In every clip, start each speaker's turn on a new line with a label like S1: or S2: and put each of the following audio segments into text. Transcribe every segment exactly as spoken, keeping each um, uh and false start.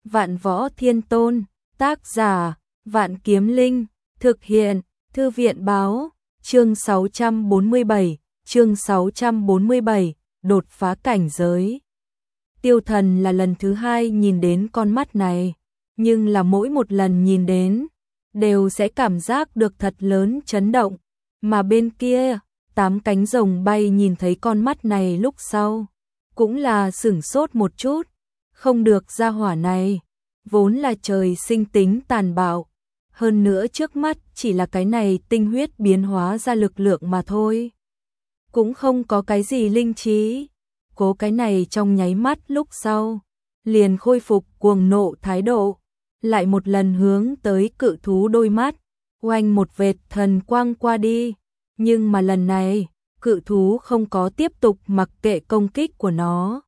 S1: Vạn Võ Thiên Tôn, tác giả, Vạn Kiếm Linh, thực hiện, Thư viện báo, chương sáu trăm bốn mươi bảy, chương sáu trăm bốn mươi bảy, đột phá cảnh giới. Tiêu Thần là lần thứ hai nhìn đến con mắt này, nhưng là mỗi một lần nhìn đến, đều sẽ cảm giác được thật lớn chấn động, mà bên kia, tám cánh rồng bay nhìn thấy con mắt này lúc sau, cũng là sửng sốt một chút, không được gia hỏa này, vốn là trời sinh tính tàn bạo, hơn nữa trước mắt chỉ là cái này tinh huyết biến hóa ra lực lượng mà thôi. Cũng không có cái gì linh trí, cố cái này trong nháy mắt lúc sau, liền khôi phục cuồng nộ thái độ, lại một lần hướng tới cự thú đôi mắt, oanh một vệt thần quang qua đi, nhưng mà lần này, cự thú không có tiếp tục mặc kệ công kích của nó,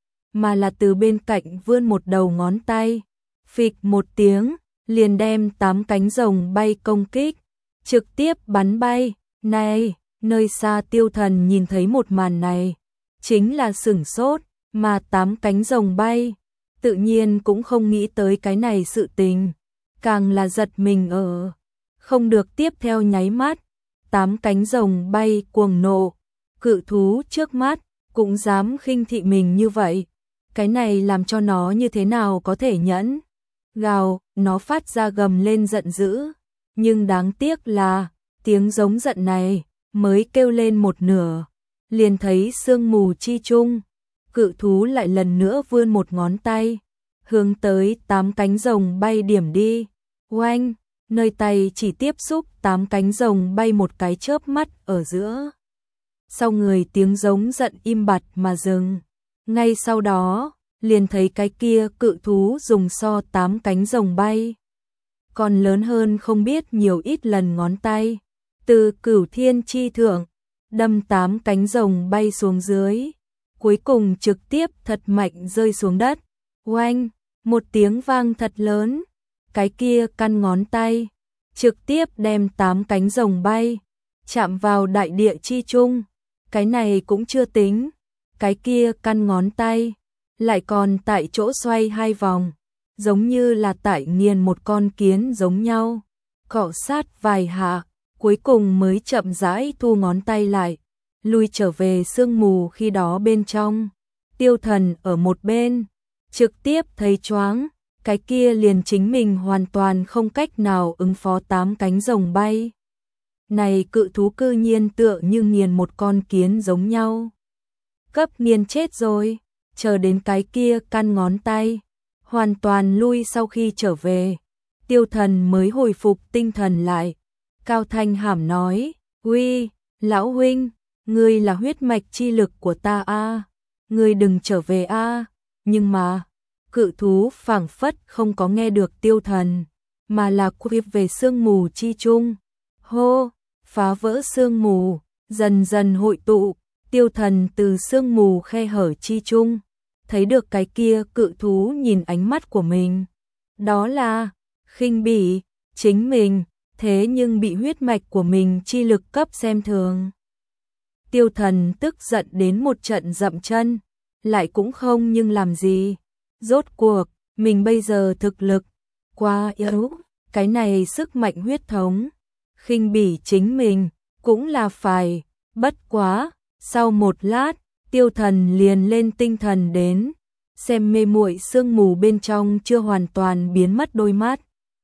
S1: mà là từ bên cạnh vươn một đầu ngón tay, phịch một tiếng, liền đem tám cánh rồng bay công kích, trực tiếp bắn bay. Này, nơi xa Tiêu Thần nhìn thấy một màn này, chính là sửng sốt, mà tám cánh rồng bay, tự nhiên cũng không nghĩ tới cái này sự tình, càng là giật mình ở, không được tiếp theo nháy mắt, tám cánh rồng bay cuồng nộ, cự thú trước mắt, cũng dám khinh thị mình như vậy, cái này làm cho nó như thế nào có thể nhẫn. Gào, nó phát ra gầm lên giận dữ, nhưng đáng tiếc là, tiếng giống giận này, mới kêu lên một nửa, liền thấy sương mù chi chung, cự thú lại lần nữa vươn một ngón tay, hướng tới tám cánh rồng bay điểm đi, oanh, nơi tay chỉ tiếp xúc tám cánh rồng bay một cái chớp mắt ở giữa. Sau người tiếng giống giận im bặt mà dừng, ngay sau đó, liền thấy cái kia cự thú dùng so tám cánh rồng bay, còn lớn hơn không biết nhiều ít lần ngón tay, từ cửu thiên chi thượng, đâm tám cánh rồng bay xuống dưới, cuối cùng trực tiếp thật mạnh rơi xuống đất, oanh, một tiếng vang thật lớn, cái kia căn ngón tay, trực tiếp đem tám cánh rồng bay, chạm vào đại địa chi trung, cái này cũng chưa tính, cái kia căn ngón tay, lại còn tại chỗ xoay hai vòng, giống như là tại nghiền một con kiến giống nhau, cọ sát vài hạ, cuối cùng mới chậm rãi thu ngón tay lại, lui trở về sương mù khi đó bên trong. Tiêu Thần ở một bên, trực tiếp thấy choáng, cái kia liền chính mình hoàn toàn không cách nào ứng phó tám cánh rồng bay. Này cự thú cư nhiên tựa như nghiền một con kiến giống nhau. Cấp nghiền chết rồi. Chờ đến cái kia căn ngón tay, hoàn toàn lui sau khi trở về, Tiêu Thần mới hồi phục tinh thần lại, cao thanh hàm nói, uy, lão huynh, ngươi là huyết mạch chi lực của ta a, ngươi đừng trở về a, nhưng mà, cự thú phảng phất không có nghe được Tiêu Thần, mà là quay về sương mù chi chung, hô, phá vỡ sương mù, dần dần hội tụ. Tiêu Thần từ sương mù khe hở chi chung, thấy được cái kia cự thú nhìn ánh mắt của mình. Đó là khinh bỉ, chính mình, thế nhưng bị huyết mạch của mình chi lực cấp xem thường. Tiêu Thần tức giận đến một trận dậm chân, lại cũng không nhưng làm gì. Rốt cuộc, mình bây giờ thực lực, quá yếu, cái này sức mạnh huyết thống. Khinh bỉ chính mình, cũng là phải, bất quá. Sau một lát, Tiêu Thần liền lên tinh thần đến, xem mê muội sương mù bên trong chưa hoàn toàn biến mất đôi mắt.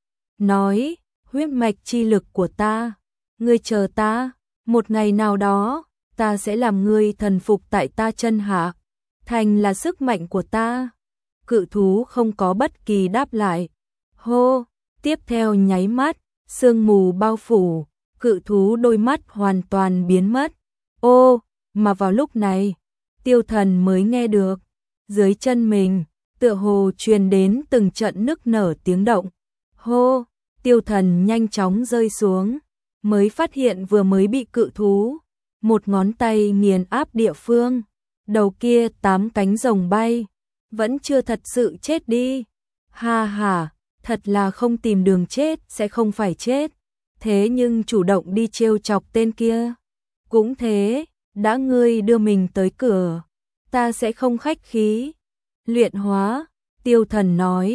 S1: Nói, huyết mạch chi lực của ta, ngươi chờ ta, một ngày nào đó, ta sẽ làm ngươi thần phục tại ta chân hạ, thành là sức mạnh của ta. Cự thú không có bất kỳ đáp lại. Hô, tiếp theo nháy mắt, sương mù bao phủ, cự thú đôi mắt hoàn toàn biến mất. Ô, mà vào lúc này, Tiêu Thần mới nghe được, dưới chân mình, tựa hồ truyền đến từng trận nức nở tiếng động. Hô, Tiêu Thần nhanh chóng rơi xuống, mới phát hiện vừa mới bị cự thú, một ngón tay nghiền áp địa phương, đầu kia tám cánh rồng bay, vẫn chưa thật sự chết đi. Ha ha, thật là không tìm đường chết sẽ không phải chết, thế nhưng chủ động đi trêu chọc tên kia. Cũng thế. Đã ngươi đưa mình tới cửa, ta sẽ không khách khí. Luyện hóa, Tiêu Thần nói,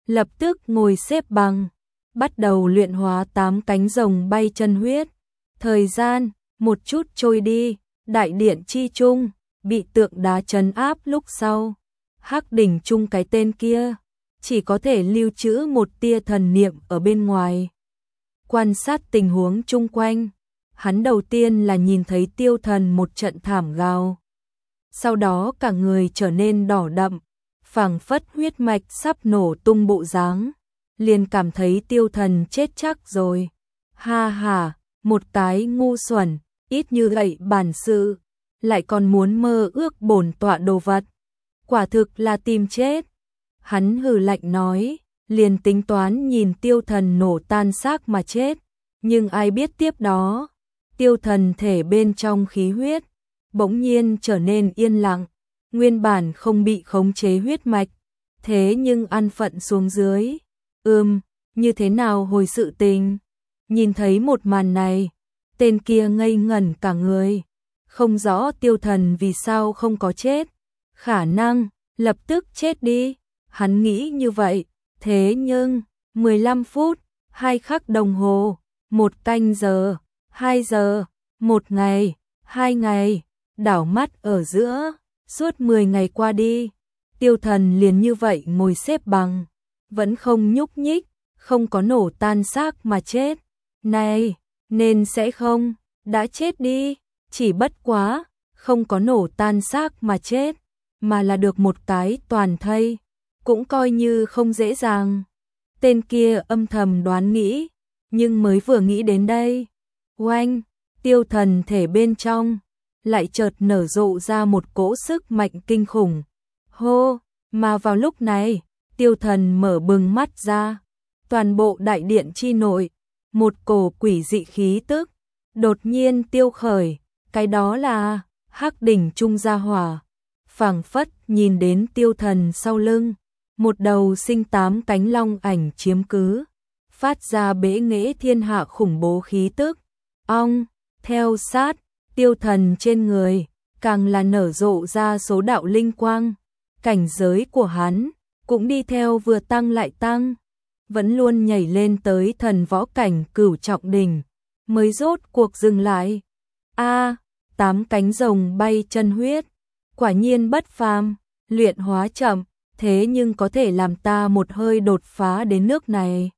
S1: lập tức ngồi xếp bằng, bắt đầu luyện hóa tám cánh rồng bay chân huyết. Thời gian một chút trôi đi, đại điện chi trung bị tượng đá trấn áp lúc sau, Hắc đỉnh chung cái tên kia chỉ có thể lưu trữ một tia thần niệm ở bên ngoài, quan sát tình huống chung quanh. Hắn đầu tiên là nhìn thấy Tiêu Thần một trận thảm gào, sau đó cả người trở nên đỏ đậm, phảng phất huyết mạch sắp nổ tung bộ dáng, liền cảm thấy Tiêu Thần chết chắc rồi. Ha ha, một cái ngu xuẩn, ít như vậy bản sự, lại còn muốn mơ ước bổn tọa đồ vật, quả thực là tìm chết. Hắn hừ lạnh nói, liền tính toán nhìn Tiêu Thần nổ tan xác mà chết, nhưng ai biết tiếp đó, Tiêu Thần thể bên trong khí huyết bỗng nhiên trở nên yên lặng, nguyên bản không bị khống chế huyết mạch, thế nhưng ăn phận xuống dưới. Ừm, như thế nào hồi sự tình? Nhìn thấy một màn này, tên kia ngây ngẩn cả người, không rõ Tiêu Thần vì sao không có chết, khả năng lập tức chết đi, hắn nghĩ như vậy, thế nhưng mười lăm phút, hai khắc đồng hồ, một canh giờ, hai giờ, một ngày, hai ngày, đảo mắt ở giữa, suốt mười ngày qua đi, Tiêu Thần liền như vậy ngồi xếp bằng, vẫn không nhúc nhích, không có nổ tan xác mà chết. Này, nên sẽ không, đã chết đi, chỉ bất quá, không có nổ tan xác mà chết, mà là được một cái toàn thây, cũng coi như không dễ dàng. Tên kia âm thầm đoán nghĩ, nhưng mới vừa nghĩ đến đây, oanh, Tiêu Thần thể bên trong lại chợt nở rộ ra một cỗ sức mạnh kinh khủng. Hô, mà vào lúc này, Tiêu Thần mở bừng mắt ra, toàn bộ đại điện chi nội, một cổ quỷ dị khí tức đột nhiên tiêu khởi, cái đó là Hắc đỉnh trung gia hỏa, phảng phất nhìn đến Tiêu Thần sau lưng, một đầu sinh tám cánh long ảnh chiếm cứ, phát ra bẽ nghệ thiên hạ khủng bố khí tức. Ong, theo sát, Tiêu Thần trên người, càng là nở rộ ra số đạo linh quang, cảnh giới của hắn cũng đi theo vừa tăng lại tăng, vẫn luôn nhảy lên tới thần võ cảnh cửu trọng đỉnh, mới rốt cuộc dừng lại. A, tám cánh rồng bay chân huyết, quả nhiên bất phàm, luyện hóa chậm, thế nhưng có thể làm ta một hơi đột phá đến nước này.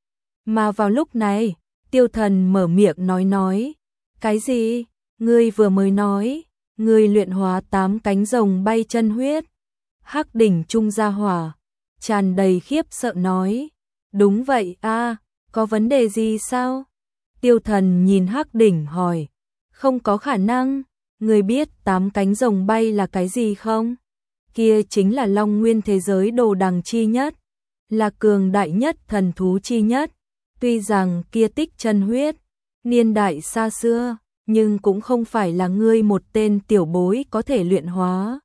S1: Mà vào lúc này, Tiêu Thần mở miệng nói nói, cái gì? Ngươi vừa mới nói, ngươi luyện hóa tám cánh rồng bay chân huyết. Hắc đỉnh trung gia hỏa, tràn đầy khiếp sợ nói, đúng vậy a, có vấn đề gì sao? Tiêu Thần nhìn Hắc đỉnh hỏi, không có khả năng, ngươi biết tám cánh rồng bay là cái gì không? Kia chính là Long Nguyên thế giới đồ đằng chi nhất, là cường đại nhất thần thú chi nhất, tuy rằng kia tích chân huyết, niên đại xa xưa, nhưng cũng không phải là ngươi một tên tiểu bối có thể luyện hóa.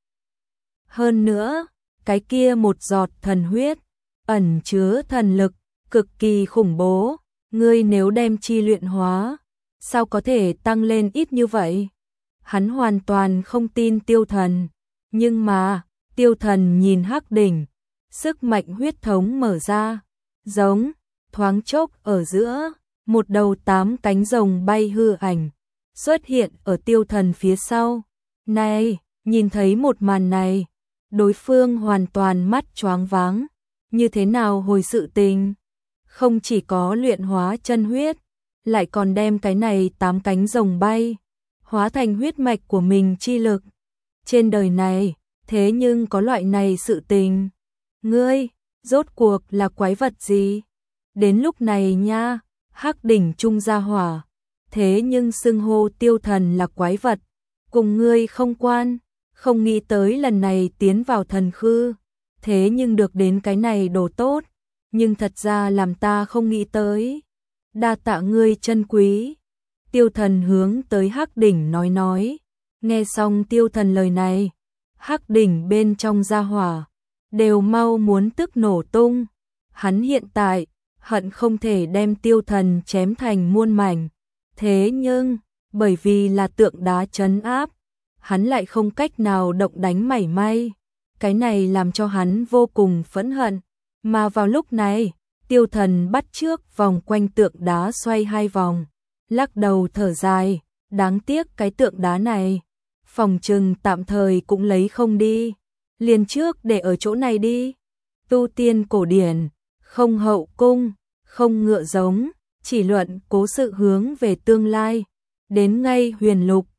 S1: Hơn nữa, cái kia một giọt thần huyết, ẩn chứa thần lực, cực kỳ khủng bố, ngươi nếu đem chi luyện hóa, sao có thể tăng lên ít như vậy? Hắn hoàn toàn không tin Tiêu Thần, nhưng mà, Tiêu Thần nhìn Hắc đỉnh, sức mạnh huyết thống mở ra, giống, thoáng chốc ở giữa, một đầu tám cánh rồng bay hư ảnh, xuất hiện ở Tiêu Thần phía sau. Này, nhìn thấy một màn này, đối phương hoàn toàn mắt choáng váng, như thế nào hồi sự tình? Không chỉ có luyện hóa chân huyết, lại còn đem cái này tám cánh rồng bay, hóa thành huyết mạch của mình chi lực. Trên đời này, thế nhưng có loại này sự tình. Ngươi, rốt cuộc là quái vật gì? Đến lúc này nha, Hắc đỉnh trung gia hỏa, thế nhưng xưng hô Tiêu Thần là quái vật, cùng ngươi không quan, không nghĩ tới lần này tiến vào thần khư, thế nhưng được đến cái này đồ tốt, nhưng thật ra làm ta không nghĩ tới. Đa tạ ngươi chân quý. Tiêu Thần hướng tới Hắc đỉnh nói nói, nghe xong Tiêu Thần lời này, Hắc đỉnh bên trong gia hỏa đều mau muốn tức nổ tung, hắn hiện tại hận không thể đem Tiêu Thần chém thành muôn mảnh, thế nhưng bởi vì là tượng đá trấn áp, hắn lại không cách nào động đánh mảy may, cái này làm cho hắn vô cùng phẫn hận, Mà vào lúc này, Tiêu Thần bắt chước vòng quanh tượng đá xoay hai vòng, lắc đầu thở dài, đáng tiếc cái tượng đá này, phòng trừng tạm thời cũng lấy không đi, liền trước để ở chỗ này đi. Tu tiên cổ điển, không hậu cung, không ngựa giống, chỉ luận cố sự hướng về tương lai, đến ngay huyền lục,